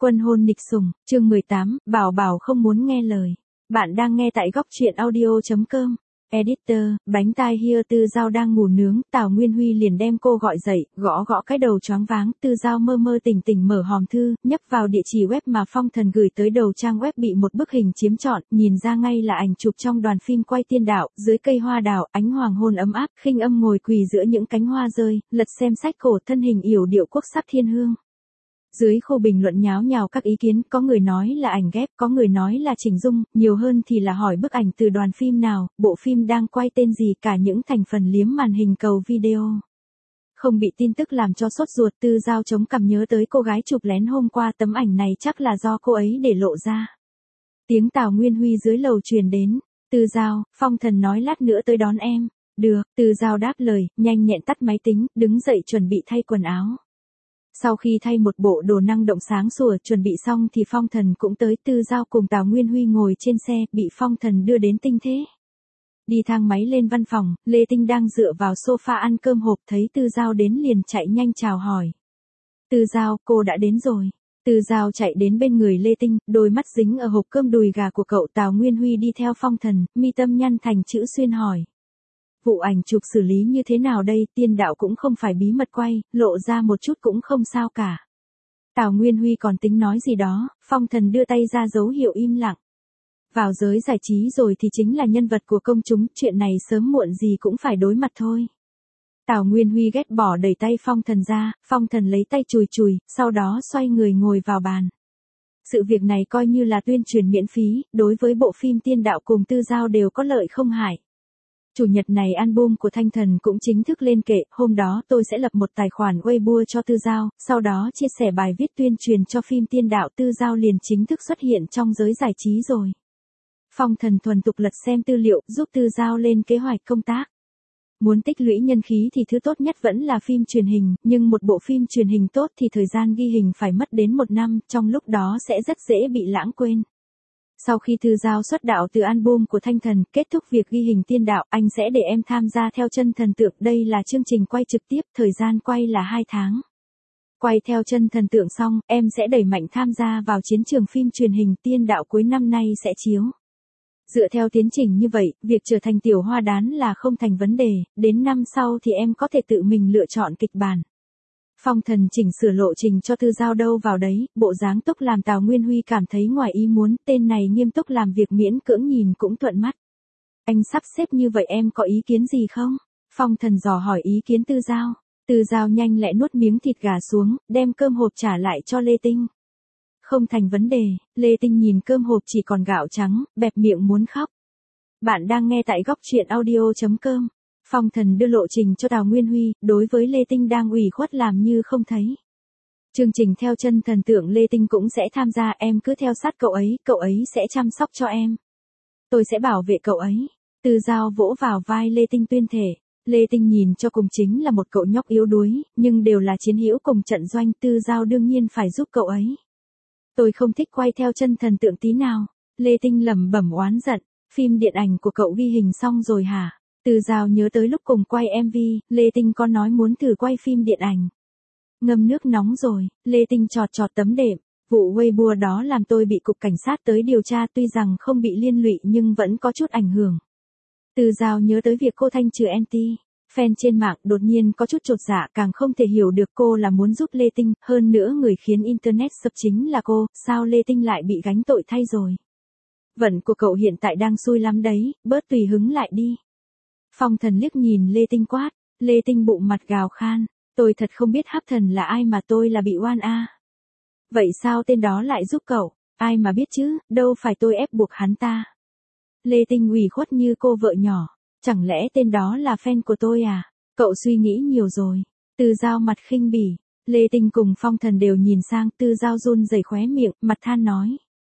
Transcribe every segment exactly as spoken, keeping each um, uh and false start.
Quân hôn nịch sủng, chương mười tám, Bảo Bảo không muốn nghe lời. Bạn đang nghe tại góc truyện audio.com. Editor, bánh tai hia Tư Giao đang ngủ nướng, Tào Nguyên Huy liền đem cô gọi dậy, gõ gõ cái đầu choáng váng, Tư Giao mơ mơ tỉnh tỉnh mở hòm thư, nhấp vào địa chỉ web mà Phong Thần gửi tới đầu trang web bị một bức hình chiếm trọn, nhìn ra ngay là ảnh chụp trong đoàn phim quay tiên đạo, dưới cây hoa đào, ánh hoàng hôn ấm áp, khinh âm ngồi quỳ giữa những cánh hoa rơi, lật xem sách cổ thân hình yểu điệu quốc sắc thiên hương. Dưới khu bình luận nháo nhào các ý kiến, có người nói là ảnh ghép, có người nói là chỉnh dung, nhiều hơn thì là hỏi bức ảnh từ đoàn phim nào, bộ phim đang quay tên gì, cả những thành phần liếm màn hình cầu video. Không bị tin tức làm cho sốt ruột, Tư Giao chống cằm nhớ tới cô gái chụp lén hôm qua, tấm ảnh này chắc là do cô ấy để lộ ra. Tiếng Tào Nguyên Huy dưới lầu truyền đến, Tư Giao, Phong Thần nói lát nữa tới đón em. Được, Tư Giao đáp lời, nhanh nhẹn tắt máy tính, đứng dậy chuẩn bị thay quần áo. Sau khi thay một bộ đồ năng động sáng sủa chuẩn bị xong thì Phong Thần cũng tới, Tư Giao cùng Tào Nguyên Huy ngồi trên xe, bị Phong Thần đưa đến tinh thế. Đi thang máy lên văn phòng, Lê Tinh đang dựa vào sofa ăn cơm hộp, thấy Tư Giao đến liền chạy nhanh chào hỏi. Tư Giao, cô đã đến rồi. Tư Giao chạy đến bên người Lê Tinh, đôi mắt dính ở hộp cơm đùi gà của cậu. Tào Nguyên Huy đi theo Phong Thần, mi tâm nhăn thành chữ xuyên hỏi. Vụ ảnh chụp xử lý như thế nào đây, tiên đạo cũng không phải bí mật quay, lộ ra một chút cũng không sao cả. Tào Nguyên Huy còn tính nói gì đó, Phong Thần đưa tay ra dấu hiệu im lặng. Vào giới giải trí rồi thì chính là nhân vật của công chúng, chuyện này sớm muộn gì cũng phải đối mặt thôi. Tào Nguyên Huy ghét bỏ đẩy tay Phong Thần ra, Phong Thần lấy tay chùi chùi, sau đó xoay người ngồi vào bàn. Sự việc này coi như là tuyên truyền miễn phí, đối với bộ phim tiên đạo cùng Tư Giao đều có lợi không hại. Chủ nhật này album của Thanh Thần cũng chính thức lên kệ, hôm đó tôi sẽ lập một tài khoản Weibo cho Tư Giao, sau đó chia sẻ bài viết tuyên truyền cho phim tiên đạo, Tư Giao liền chính thức xuất hiện trong giới giải trí rồi. Phong Thần thuần tục lật xem tư liệu, giúp Tư Giao lên kế hoạch công tác. Muốn tích lũy nhân khí thì thứ tốt nhất vẫn là phim truyền hình, nhưng một bộ phim truyền hình tốt thì thời gian ghi hình phải mất đến một năm, trong lúc đó sẽ rất dễ bị lãng quên. Sau khi Tư Giao xuất đạo từ album của Thanh Thần, kết thúc việc ghi hình tiên đạo, anh sẽ để em tham gia theo chân thần tượng, đây là chương trình quay trực tiếp, thời gian quay là hai tháng. Quay theo chân thần tượng xong, em sẽ đẩy mạnh tham gia vào chiến trường phim truyền hình, tiên đạo cuối năm nay sẽ chiếu. Dựa theo tiến trình như vậy, việc trở thành tiểu hoa đán là không thành vấn đề, đến năm sau thì em có thể tự mình lựa chọn kịch bản. Phong Thần chỉnh sửa lộ trình cho Tư Giao đâu vào đấy, bộ dáng túc làm Tào Nguyên Huy cảm thấy ngoài ý muốn, tên này nghiêm túc làm việc miễn cưỡng nhìn cũng thuận mắt. Anh sắp xếp như vậy em có ý kiến gì không? Phong Thần dò hỏi ý kiến Tư Giao. Tư Giao nhanh lẹ nuốt miếng thịt gà xuống, đem cơm hộp trả lại cho Lê Tinh. Không thành vấn đề, Lê Tinh nhìn cơm hộp chỉ còn gạo trắng, bẹp miệng muốn khóc. Bạn đang nghe tại góc truyện audio.com. Phong Thần đưa lộ trình cho Tào Nguyên Huy, đối với Lê Tinh đang ủy khuất làm như không thấy. Chương trình theo chân thần tượng Lê Tinh cũng sẽ tham gia, em cứ theo sát cậu ấy, cậu ấy sẽ chăm sóc cho em. Tôi sẽ bảo vệ cậu ấy. Tư Giao vỗ vào vai Lê Tinh tuyên thể. Lê Tinh nhìn cho cùng chính là một cậu nhóc yếu đuối, nhưng đều là chiến hữu cùng trận doanh, Tư Giao đương nhiên phải giúp cậu ấy. Tôi không thích quay theo chân thần tượng tí nào. Lê Tinh lẩm bẩm oán giận, phim điện ảnh của cậu ghi hình xong rồi hả? Tư Giao nhớ tới lúc cùng quay em vê, Lê Tinh có nói muốn thử quay phim điện ảnh. Ngâm nước nóng rồi, Lê Tinh chọt chọt tấm đệm, vụ Weibo đó làm tôi bị cục cảnh sát tới điều tra, tuy rằng không bị liên lụy nhưng vẫn có chút ảnh hưởng. Tư Giao nhớ tới việc cô thanh trừ anti fan trên mạng, đột nhiên có chút chột dạ, càng không thể hiểu được cô là muốn giúp Lê Tinh, hơn nữa người khiến internet sập chính là cô, sao Lê Tinh lại bị gánh tội thay rồi. Vận của cậu hiện tại đang xui lắm đấy, bớt tùy hứng lại đi. Phong Thần liếc nhìn Lê Tinh quát, Lê Tinh bụng mặt gào khan, tôi thật không biết Hắc Thần là ai mà tôi là bị oan a. À. Vậy sao tên đó lại giúp cậu, ai mà biết chứ, đâu phải tôi ép buộc hắn ta. Lê Tinh ủy khuất như cô vợ nhỏ, chẳng lẽ tên đó là fan của tôi à, cậu suy nghĩ nhiều rồi. Tư Giao mặt khinh bỉ, Lê Tinh cùng Phong Thần đều nhìn sang, Tư Giao run rẩy khóe miệng, mặt than nói.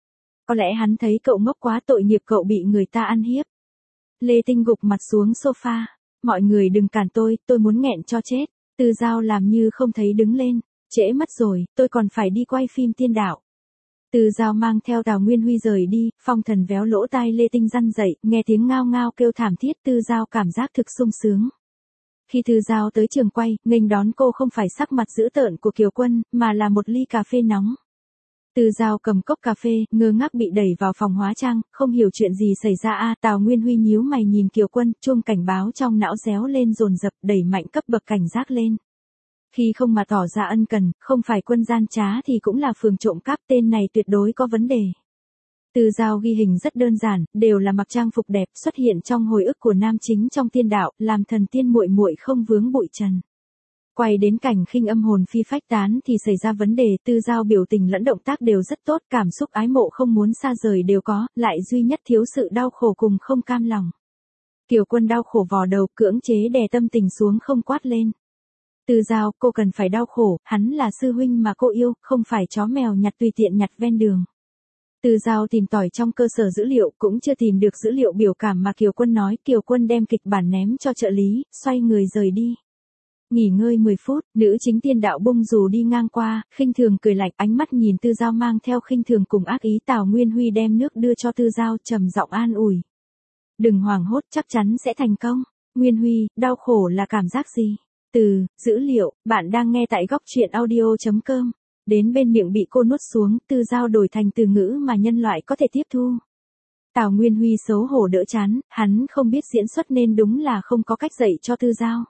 Có lẽ hắn thấy cậu ngốc quá, tội nghiệp cậu bị người ta ăn hiếp. Lê Tinh gục mặt xuống sofa, mọi người đừng cản tôi, tôi muốn nghẹn cho chết. Tư Giao làm như không thấy đứng lên, trễ mất rồi, tôi còn phải đi quay phim tiên đạo. Tư Giao mang theo Tào Nguyên Huy rời đi, Phong Thần véo lỗ tai Lê Tinh răn dậy, nghe tiếng ngao ngao kêu thảm thiết, Tư Giao cảm giác thực sung sướng. Khi Tư Giao tới trường quay, nghênh đón cô không phải sắc mặt dữ tợn của Kiều Quân, mà là một ly cà phê nóng. Tư Giao cầm cốc cà phê, ngơ ngác bị đẩy vào phòng hóa trang, không hiểu chuyện gì xảy ra a. Tào Nguyên Huy nhíu mày nhìn Kiều Quân, chuông cảnh báo trong não réo lên dồn dập, đẩy mạnh cấp bậc cảnh giác lên. Khi không mà tỏ ra ân cần, không phải quân gian trá thì cũng là phường trộm cắp, tên này tuyệt đối có vấn đề. Tư Giao ghi hình rất đơn giản, đều là mặc trang phục đẹp, xuất hiện trong hồi ức của nam chính trong tiên đạo, làm thần tiên muội muội không vướng bụi trần. Quay đến cảnh Khinh Âm hồn phi phách tán thì xảy ra vấn đề, Tư Giao biểu tình lẫn động tác đều rất tốt, cảm xúc ái mộ không muốn xa rời đều có, lại duy nhất thiếu sự đau khổ cùng không cam lòng. Kiều Quân đau khổ vò đầu, cưỡng chế đè tâm tình xuống không quát lên. Tư Giao, cô cần phải đau khổ, hắn là sư huynh mà cô yêu, không phải chó mèo nhặt tùy tiện nhặt ven đường. Tư Giao tìm tòi trong cơ sở dữ liệu cũng chưa tìm được dữ liệu biểu cảm mà Kiều Quân nói, Kiều Quân đem kịch bản ném cho trợ lý, xoay người rời đi. Nghỉ ngơi mười phút, nữ chính tiên đạo bung dù đi ngang qua, khinh thường cười lạnh, ánh mắt nhìn Tư Giao mang theo khinh thường cùng ác ý. Tào Nguyên Huy đem nước đưa cho Tư Giao, trầm giọng an ủi. Đừng hoảng hốt, chắc chắn sẽ thành công. Nguyên Huy, đau khổ là cảm giác gì? Từ, dữ liệu, bạn đang nghe tại góc truyện audio chấm com. Đến bên miệng bị cô nuốt xuống, Tư Giao đổi thành từ ngữ mà nhân loại có thể tiếp thu. Tào Nguyên Huy xấu hổ đỡ chán, hắn không biết diễn xuất nên đúng là không có cách dạy cho Tư Giao.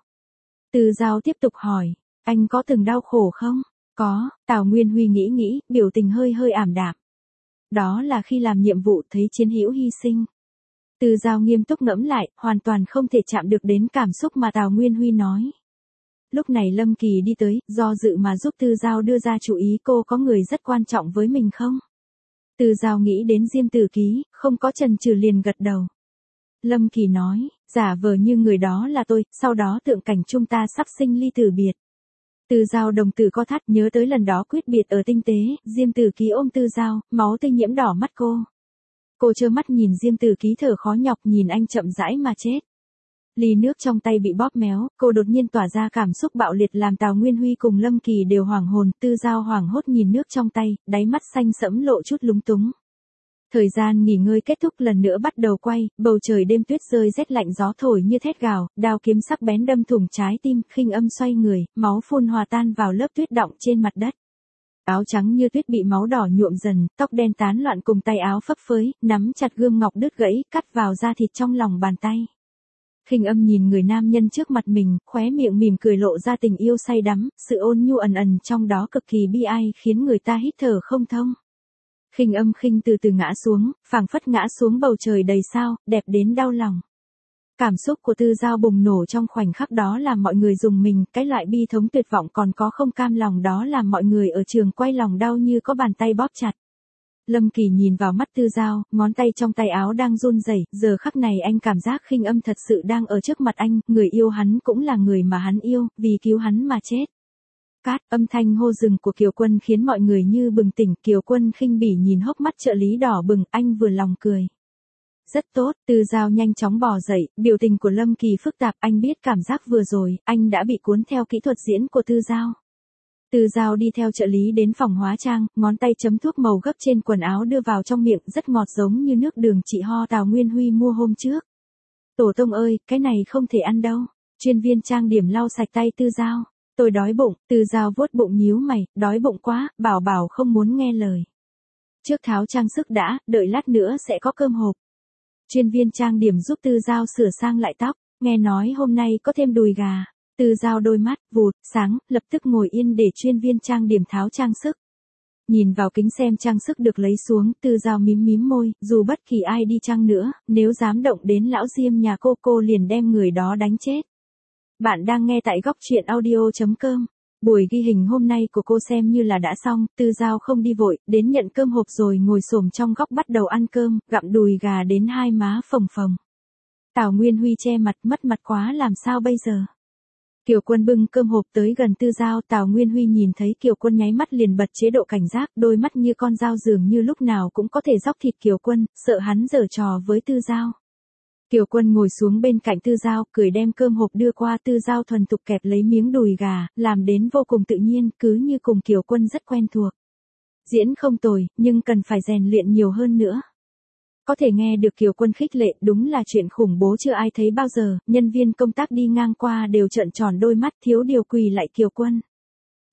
Tư Giao tiếp tục hỏi, anh có từng đau khổ không? Có, Tào Nguyên Huy nghĩ nghĩ, biểu tình hơi hơi ảm đạm. Đó là khi làm nhiệm vụ thấy chiến hữu hy sinh. Tư Giao nghiêm túc ngẫm lại, hoàn toàn không thể chạm được đến cảm xúc mà Tào Nguyên Huy nói. Lúc này Lâm Kỳ đi tới, do dự mà giúp Tư Giao đưa ra chú ý, cô có người rất quan trọng với mình không? Tư Giao nghĩ đến Diêm Tử Ký, không có chần chừ liền gật đầu. Lâm Kỳ nói, giả vờ như người đó là tôi, sau đó tượng cảnh chúng ta sắp sinh ly tử biệt. Tư Giao đồng tử co thắt, nhớ tới lần đó quyết biệt ở tinh tế, Diêm Tử Ký ôm Tư Giao, máu tươi nhiễm đỏ mắt cô. Cô trơ mắt nhìn Diêm Tử Ký thở khó nhọc, nhìn anh chậm rãi mà chết. Ly nước trong tay bị bóp méo, cô đột nhiên tỏa ra cảm xúc bạo liệt làm Tào Nguyên Huy cùng Lâm Kỳ đều hoảng hồn. Tư Giao hoảng hốt nhìn nước trong tay, đáy mắt xanh sẫm lộ chút lúng túng. Thời gian nghỉ ngơi kết thúc, lần nữa bắt đầu quay, bầu trời đêm tuyết rơi rét lạnh, gió thổi như thét gào, đao kiếm sắc bén đâm thủng trái tim. Khinh Âm xoay người, máu phun hòa tan vào lớp tuyết đọng trên mặt đất. Áo trắng như tuyết bị máu đỏ nhuộm dần, tóc đen tán loạn cùng tay áo phấp phới, nắm chặt gươm ngọc đứt gãy, cắt vào da thịt trong lòng bàn tay. Khinh Âm nhìn người nam nhân trước mặt mình, khóe miệng mỉm cười lộ ra tình yêu say đắm, sự ôn nhu ẩn ẩn trong đó cực kỳ bi ai, khiến người ta hít thở không thông. Khinh Âm khinh từ từ ngã xuống, phảng phất ngã xuống bầu trời đầy sao, đẹp đến đau lòng. Cảm xúc của Tư Giao bùng nổ trong khoảnh khắc đó làm mọi người rùng mình, cái loại bi thống tuyệt vọng còn có không cam lòng đó làm mọi người ở trường quay lòng đau như có bàn tay bóp chặt. Lâm Kỳ nhìn vào mắt Tư Giao, ngón tay trong tay áo đang run rẩy, giờ khắc này anh cảm giác Khinh Âm thật sự đang ở trước mặt anh, người yêu hắn cũng là người mà hắn yêu, vì cứu hắn mà chết. Cát, âm thanh hô dừng của Kiều Quân khiến mọi người như bừng tỉnh. Kiều Quân khinh bỉ nhìn hốc mắt trợ lý đỏ bừng, anh vừa lòng cười. Rất tốt, Tư Giao nhanh chóng bò dậy, biểu tình của Lâm Kỳ phức tạp, anh biết cảm giác vừa rồi, anh đã bị cuốn theo kỹ thuật diễn của Tư Giao. Tư Giao đi theo trợ lý đến phòng hóa trang, ngón tay chấm thuốc màu gấp trên quần áo đưa vào trong miệng, rất ngọt giống như nước đường chị ho Tào Nguyên Huy mua hôm trước. Tổ tông ơi, cái này không thể ăn đâu. Chuyên viên trang điểm lau sạch tay Tư Giao. Tôi đói bụng. Tư Giao vuốt bụng nhíu mày, đói bụng quá, bảo bảo không muốn nghe lời. Trước tháo trang sức đã, đợi lát nữa sẽ có cơm hộp. Chuyên viên trang điểm giúp Tư Giao sửa sang lại tóc, nghe nói hôm nay có thêm đùi gà. Tư Giao đôi mắt vụt sáng, lập tức ngồi yên để chuyên viên trang điểm tháo trang sức. Nhìn vào kính xem trang sức được lấy xuống, Tư Giao mím mím môi, dù bất kỳ ai đi chăng nữa, nếu dám động đến lão Diêm nhà cô, cô liền đem người đó đánh chết. Bạn đang nghe tại góc truyện audio chấm com. Buổi ghi hình hôm nay của cô xem như là đã xong, Tư Giao không đi vội, đến nhận cơm hộp rồi ngồi xổm trong góc bắt đầu ăn cơm, gặm đùi gà đến hai má phồng phồng. Tào Nguyên Huy che mặt, mất mặt quá làm sao bây giờ. Kiều Quân bưng cơm hộp tới gần Tư Giao, Tào Nguyên Huy nhìn thấy Kiều Quân nháy mắt liền bật chế độ cảnh giác, đôi mắt như con dao dường như lúc nào cũng có thể róc thịt Kiều Quân, sợ hắn giở trò với Tư Giao. Kiều Quân ngồi xuống bên cạnh Tư Giao, cười đem cơm hộp đưa qua. Tư Giao thuần thục kẹp lấy miếng đùi gà, làm đến vô cùng tự nhiên, cứ như cùng Kiều Quân rất quen thuộc. Diễn không tồi, nhưng cần phải rèn luyện nhiều hơn nữa. Có thể nghe được Kiều Quân khích lệ, đúng là chuyện khủng bố chưa ai thấy bao giờ, nhân viên công tác đi ngang qua đều trợn tròn đôi mắt, thiếu điều quỳ lại Kiều Quân.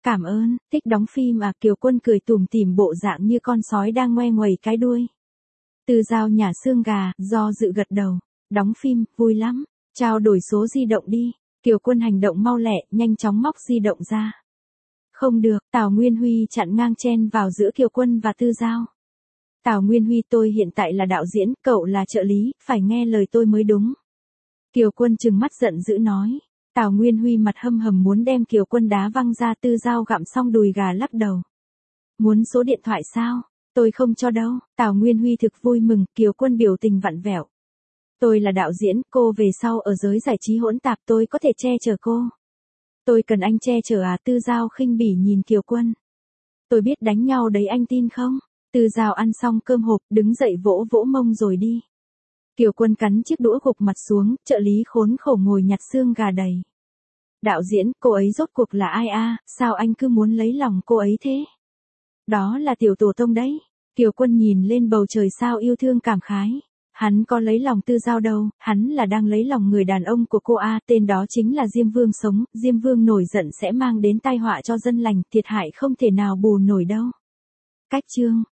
Cảm ơn, thích đóng phim à? Kiều Quân cười tủm tỉm bộ dạng như con sói đang ngoe nguẩy cái đuôi. Tư Dao nhả xương gà, do dự gật đầu. Đóng phim, vui lắm. Trao đổi số di động đi. Kiều Quân hành động mau lẹ, nhanh chóng móc di động ra. Không được, Tào Nguyên Huy chặn ngang chen vào giữa Kiều Quân và Tư Dao. Tào Nguyên Huy, tôi hiện tại là đạo diễn, cậu là trợ lý, phải nghe lời tôi mới đúng. Kiều Quân trừng mắt giận dữ nói. Tào Nguyên Huy mặt hâm hầm muốn đem Kiều Quân đá văng ra. Tư Dao gặm xong đùi gà lắc đầu. Muốn số điện thoại sao? Tôi không cho đâu. Tào Nguyên Huy thực vui mừng. Kiều Quân biểu tình vặn vẹo. Tôi là đạo diễn, cô về sau ở giới giải trí hỗn tạp tôi có thể che chở cô. Tôi cần anh che chở à? Tư Dao khinh bỉ nhìn Kiều Quân. Tôi biết đánh nhau đấy, anh tin không? Tư Dao ăn xong cơm hộp, đứng dậy vỗ vỗ mông rồi đi. Kiều Quân cắn chiếc đũa gục mặt xuống, trợ lý khốn khổ ngồi nhặt xương gà đầy. Đạo diễn, cô ấy rốt cuộc là ai a? Sao anh cứ muốn lấy lòng cô ấy thế? Đó là tiểu tổ tông đấy. Kiều Quân nhìn lên bầu trời sao yêu thương cảm khái. Hắn có lấy lòng Tư Dao đâu, hắn là đang lấy lòng người đàn ông của cô a, tên đó chính là Diêm Vương sống, Diêm Vương nổi giận sẽ mang đến tai họa cho dân lành, thiệt hại không thể nào bù nổi đâu. Cách chương